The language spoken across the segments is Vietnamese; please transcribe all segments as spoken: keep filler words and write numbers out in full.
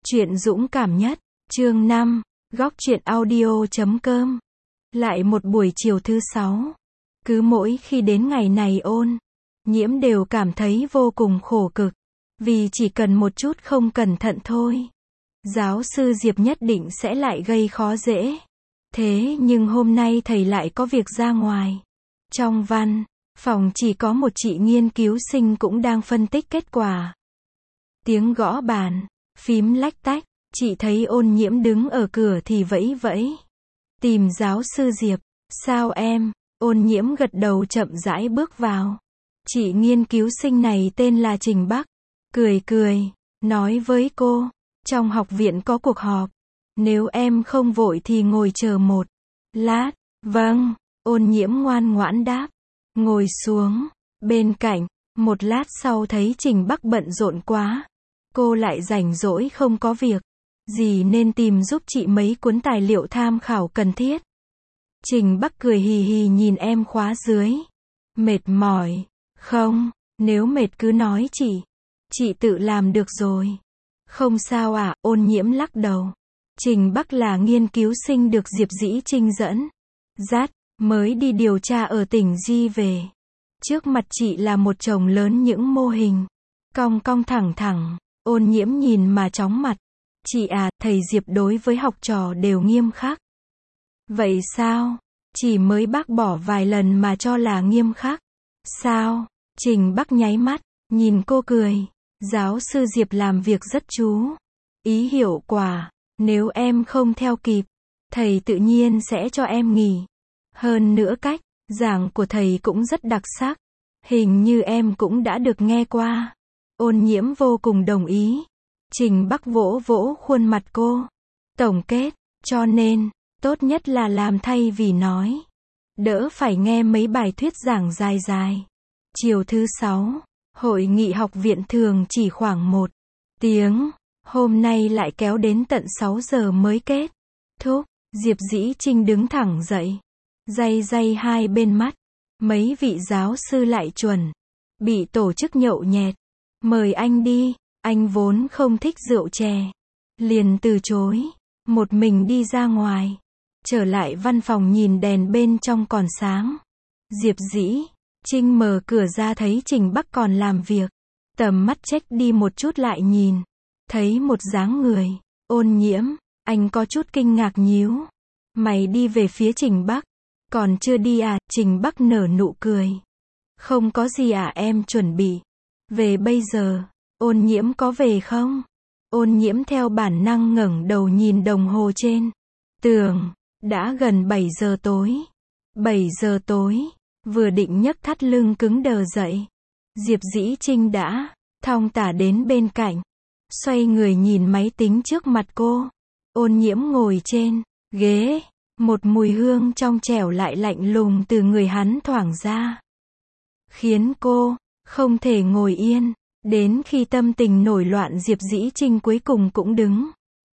Truyện dũng cảm nhất, chương năm, góc truyện audio chấm com. Lại một buổi chiều thứ sáu. Cứ mỗi khi đến ngày này ôn, nhiễm đều cảm thấy vô cùng khổ cực. Vì chỉ cần một chút không cẩn thận thôi, giáo sư Diệp nhất định sẽ lại gây khó dễ. Thế nhưng hôm nay thầy lại có việc ra ngoài. Trong văn phòng chỉ có một chị nghiên cứu sinh cũng đang phân tích kết quả. Tiếng gõ bàn, phím lách tách, chị thấy ôn nhiễm đứng ở cửa thì vẫy vẫy. Tìm giáo sư Diệp, sao em? Ôn nhiễm gật đầu chậm rãi bước vào. Chị nghiên cứu sinh này tên là Trình Bắc. Cười cười, nói với cô, trong học viện có cuộc họp. Nếu em không vội thì ngồi chờ một lát. Vâng, ôn nhiễm ngoan ngoãn đáp. Ngồi xuống, bên cạnh, một lát sau thấy Trình Bắc bận rộn quá. Cô lại rảnh rỗi không có việc gì nên tìm giúp chị mấy cuốn tài liệu tham khảo cần thiết. Trình Bắc cười hì hì nhìn em khóa dưới. Mệt mỏi, không, nếu mệt cứ nói chị. Chị tự làm được rồi. Không sao à, ôn nhiễm lắc đầu. Trình Bắc là nghiên cứu sinh được Diệp Dĩ Trinh dẫn dắt, mới đi điều tra ở tỉnh Di về. Trước mặt chị là một chồng lớn những mô hình, cong cong thẳng thẳng. Ôn nhiễm nhìn mà chóng mặt. Chị à, thầy Diệp đối với học trò đều nghiêm khắc. Vậy sao? Chỉ mới bác bỏ vài lần mà cho là nghiêm khắc. Sao? Trình Bắc nháy mắt, nhìn cô cười. Giáo sư Diệp làm việc rất chú ý hiệu quả. Nếu em không theo kịp, thầy tự nhiên sẽ cho em nghỉ. Hơn nữa cách giảng của thầy cũng rất đặc sắc. Hình như em cũng đã được nghe qua. Ôn nhiễm vô cùng đồng ý. Trình Bắc vỗ vỗ khuôn mặt cô. Tổng kết, cho nên, tốt nhất là làm thay vì nói. Đỡ phải nghe mấy bài thuyết giảng dài dài. Chiều thứ sáu, hội nghị học viện thường chỉ khoảng một tiếng. Hôm nay lại kéo đến tận sáu giờ mới kết thúc. Diệp Dĩ Trinh đứng thẳng dậy. Day day hai bên mắt. Mấy vị giáo sư lại chuẩn bị tổ chức nhậu nhẹt. Mời anh đi, anh vốn không thích rượu chè. Liền từ chối, một mình đi ra ngoài. Trở lại văn phòng nhìn đèn bên trong còn sáng. Diệp Dĩ Trinh mở cửa ra thấy Trình Bắc còn làm việc. Tầm mắt check đi một chút lại nhìn. Thấy một dáng người, ôn nhiễm, anh có chút kinh ngạc nhíu mày đi về phía Trình Bắc. Còn chưa đi à? Trình Bắc nở nụ cười. Không có gì à, em chuẩn bị về bây giờ. Ôn nhiễm có về không? Ôn nhiễm theo bản năng ngẩng đầu nhìn đồng hồ trên tường. Đã gần bảy giờ tối. bảy giờ tối. Vừa định nhấc thắt lưng cứng đờ dậy. Diệp Dĩ Trinh đã thong thả đến bên cạnh. Xoay người nhìn máy tính trước mặt cô. Ôn nhiễm ngồi trên ghế. Một mùi hương trong trẻo lại lạnh lùng từ người hắn thoảng ra. Khiến cô không thể ngồi yên. Đến khi tâm tình nổi loạn Diệp Dĩ Trinh cuối cùng cũng đứng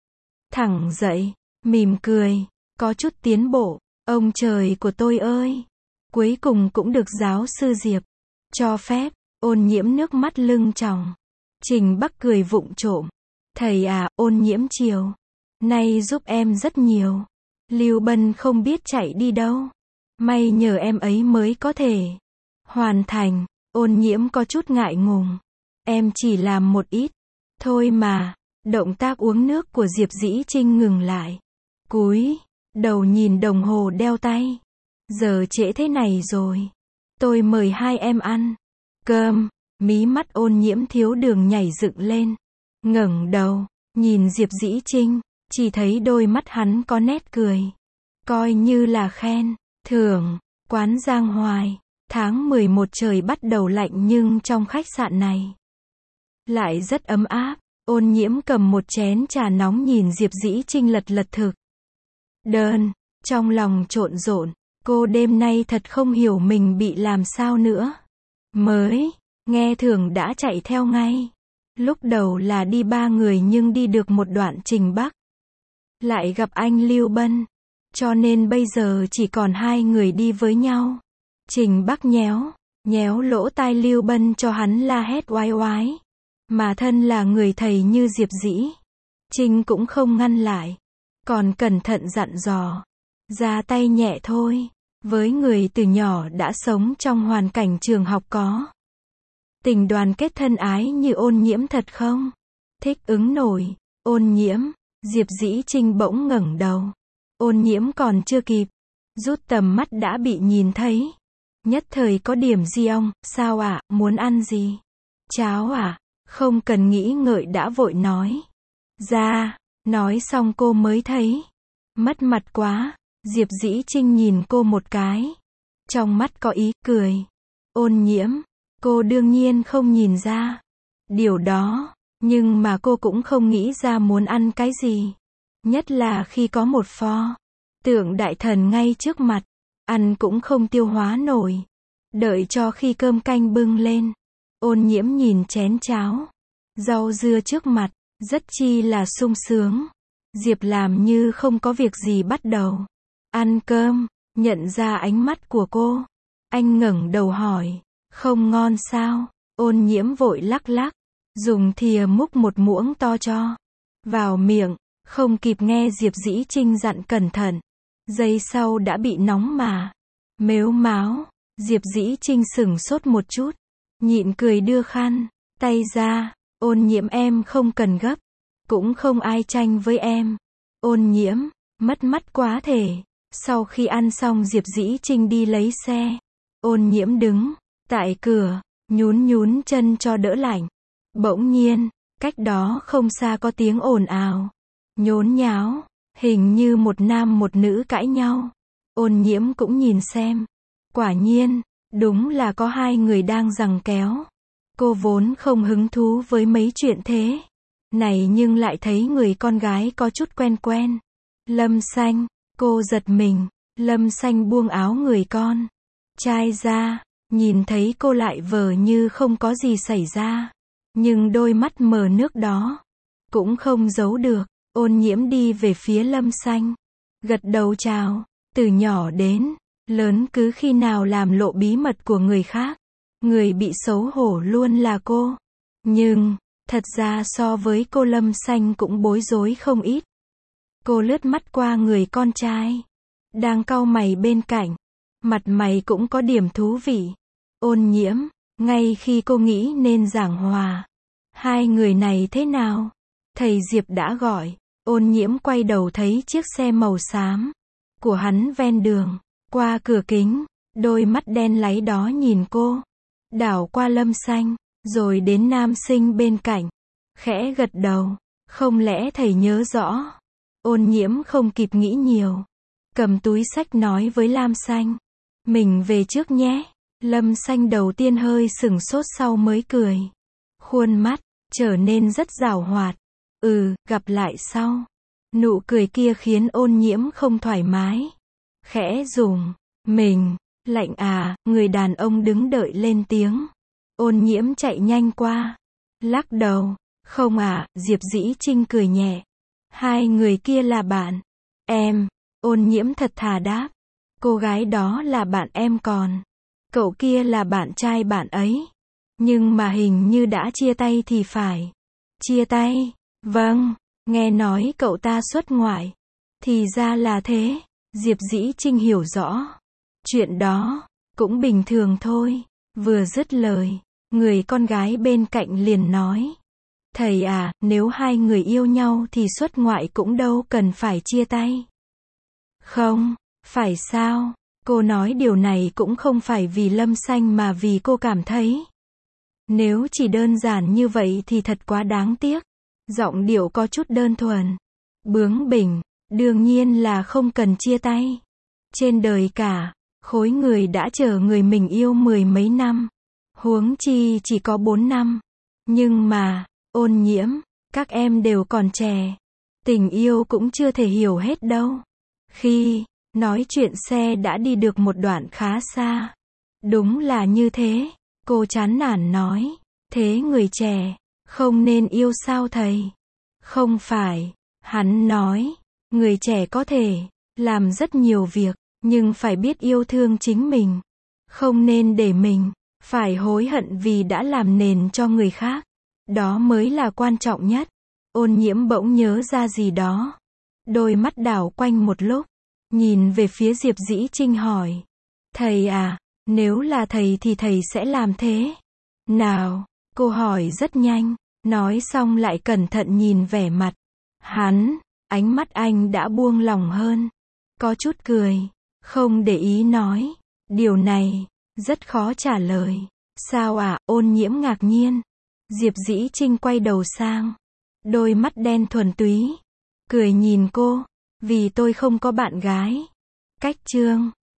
thẳng dậy, mỉm cười. Có chút tiến bộ. Ông trời của tôi ơi. Cuối cùng cũng được giáo sư Diệp cho phép. Ôn nhiễm nước mắt lưng tròng. Trình Bắc cười vụng trộm. Thầy à, ôn nhiễm chiều nay giúp em rất nhiều. Lưu Bân không biết chạy đi đâu. May nhờ em ấy mới có thể hoàn thành. Ôn nhiễm có chút ngại ngùng. Em chỉ làm một ít thôi mà. Động tác uống nước của Diệp Dĩ Trinh ngừng lại. Cúi đầu nhìn đồng hồ đeo tay. Giờ trễ thế này rồi. Tôi mời hai em ăn cơm. Mí mắt ôn nhiễm thiếu đường nhảy dựng lên. Ngẩng đầu nhìn Diệp Dĩ Trinh. Chỉ thấy đôi mắt hắn có nét cười. Coi như là khen thưởng. Quán Giang Hoài. Tháng mười một trời bắt đầu lạnh nhưng trong khách sạn này lại rất ấm áp. Ôn nhiễm cầm một chén trà nóng nhìn Diệp Dĩ Trinh lật lật thực đơn. Trong lòng trộn rộn. Cô đêm nay thật không hiểu mình bị làm sao nữa. Mới nghe thường đã chạy theo ngay. Lúc đầu là đi ba người nhưng đi được một đoạn Trình Bắc lại gặp anh Lưu Bân. Cho nên bây giờ chỉ còn hai người đi với nhau. Trình Bắc nhéo nhéo lỗ tai Lưu Bân cho hắn la hét oái oái. Mà thân là người thầy như Diệp Dĩ Trinh cũng không ngăn lại, còn cẩn thận dặn dò. Ra tay nhẹ thôi, với người từ nhỏ đã sống trong hoàn cảnh trường học có tình đoàn kết thân ái như Ôn Nhiễm thật không? Thích ứng nổi, Ôn Nhiễm, Diệp Dĩ Trinh bỗng ngẩng đầu. Ôn Nhiễm còn chưa kịp rút tầm mắt đã bị nhìn thấy. Nhất thời có điểm gì ông, sao ạ, à, muốn ăn gì? Cháo à? Không cần nghĩ ngợi đã vội nói. Ra, nói xong cô mới thấy. Mất mặt quá, Diệp Dĩ Trinh nhìn cô một cái. Trong mắt có ý cười. Ôn Nhiễm, cô đương nhiên không nhìn ra điều đó, nhưng mà cô cũng không nghĩ ra muốn ăn cái gì. Nhất là khi có một pho tượng đại thần ngay trước mặt, ăn cũng không tiêu hóa nổi. Đợi cho khi cơm canh bưng lên, Ôn Nhiễm nhìn chén cháo, rau dưa trước mặt, rất chi là sung sướng. Diệp làm như không có việc gì bắt đầu ăn cơm, nhận ra ánh mắt của cô. Anh ngẩng đầu hỏi, không ngon sao? Ôn Nhiễm vội lắc lắc, dùng thìa múc một muỗng to cho vào miệng, không kịp nghe Diệp Dĩ Trinh dặn cẩn thận. Giây sau đã bị nóng mà. Mếu máo, Diệp Dĩ Trinh sửng sốt một chút, nhịn cười đưa khăn tay ra. Ôn Nhiễm em không cần gấp, cũng không ai tranh với em. Ôn Nhiễm, mất mắt quá thể. Sau khi ăn xong Diệp Dĩ Trinh đi lấy xe. Ôn Nhiễm đứng tại cửa, nhún nhún chân cho đỡ lạnh. Bỗng nhiên, cách đó không xa có tiếng ồn ào, nhốn nháo, hình như một nam một nữ cãi nhau. Ôn Nhiễm cũng nhìn xem. Quả nhiên, đúng là có hai người đang giằng kéo. Cô vốn không hứng thú với mấy chuyện thế này nhưng lại thấy người con gái có chút quen quen. Lâm Xanh, cô giật mình. Lâm Xanh buông áo người con trai ra, nhìn thấy cô lại vờ như không có gì xảy ra. Nhưng đôi mắt mờ nước đó cũng không giấu được. Ôn Nhiễm đi về phía Lâm Xanh, gật đầu chào. Từ nhỏ đến lớn cứ khi nào làm lộ bí mật của người khác, người bị xấu hổ luôn là cô. Nhưng, thật ra so với cô Lâm Xanh cũng bối rối không ít. Cô lướt mắt qua người con trai đang cau mày bên cạnh, mặt mày cũng có điểm thú vị. Ôn Nhiễm, ngay khi cô nghĩ nên giảng hòa hai người này thế nào, thầy Diệp đã gọi. Ôn Nhiễm quay đầu thấy chiếc xe màu xám của hắn ven đường, qua cửa kính, đôi mắt đen láy đó nhìn cô, đảo qua Lâm Xanh, rồi đến nam sinh bên cạnh, khẽ gật đầu. Không lẽ thầy nhớ rõ? Ôn Nhiễm không kịp nghĩ nhiều, cầm túi xách nói với Lam Xanh, mình về trước nhé. Lâm Xanh đầu tiên hơi sửng sốt sau mới cười, khuôn mắt trở nên rất giảo hoạt. Ừ, gặp lại sau. Nụ cười kia khiến Ôn Nhiễm không thoải mái, khẽ dùng mình. Lạnh à, người đàn ông đứng đợi lên tiếng. Ôn Nhiễm chạy nhanh qua, lắc đầu. Không à, Diệp Dĩ Trinh cười nhẹ. Hai người kia là bạn em. Ôn Nhiễm thật thà đáp. Cô gái đó là bạn em còn cậu kia là bạn trai bạn ấy. Nhưng mà hình như đã chia tay thì phải. Chia tay? Vâng, nghe nói cậu ta xuất ngoại. Thì ra là thế. Diệp Dĩ Trinh hiểu rõ. Chuyện đó cũng bình thường thôi. Vừa dứt lời, người con gái bên cạnh liền nói, thầy à, nếu hai người yêu nhau thì xuất ngoại cũng đâu cần phải chia tay. Không, phải sao? Cô nói điều này cũng không phải vì Lâm Xanh mà vì cô cảm thấy nếu chỉ đơn giản như vậy thì thật quá đáng tiếc. Giọng điệu có chút đơn thuần, bướng bỉnh. Đương nhiên là không cần chia tay. Trên đời cả khối người đã chờ người mình yêu mười mấy năm, huống chi chỉ có bốn năm. Nhưng mà, Ôn Nhiễm, các em đều còn trẻ, tình yêu cũng chưa thể hiểu hết đâu. Khi nói chuyện xe đã đi được một đoạn khá xa. Đúng là như thế, cô chán nản nói. Thế người trẻ không nên yêu sao thầy? Không phải, hắn nói, người trẻ có thể làm rất nhiều việc, nhưng phải biết yêu thương chính mình. Không nên để mình phải hối hận vì đã làm nền cho người khác. Đó mới là quan trọng nhất. Ôn Nhiễm bỗng nhớ ra gì đó. Đôi mắt đảo quanh một lúc, nhìn về phía Diệp Dĩ Trinh hỏi. Thầy à, nếu là thầy thì thầy sẽ làm thế nào? Cô hỏi rất nhanh, nói xong lại cẩn thận nhìn vẻ mặt hắn, ánh mắt anh đã buông lỏng hơn, có chút cười, không để ý nói, điều này rất khó trả lời. Sao à? Ôn Nhiễm ngạc nhiên. Diệp Dĩ Trinh quay đầu sang, đôi mắt đen thuần túy, cười nhìn cô, vì tôi không có bạn gái. Cách chương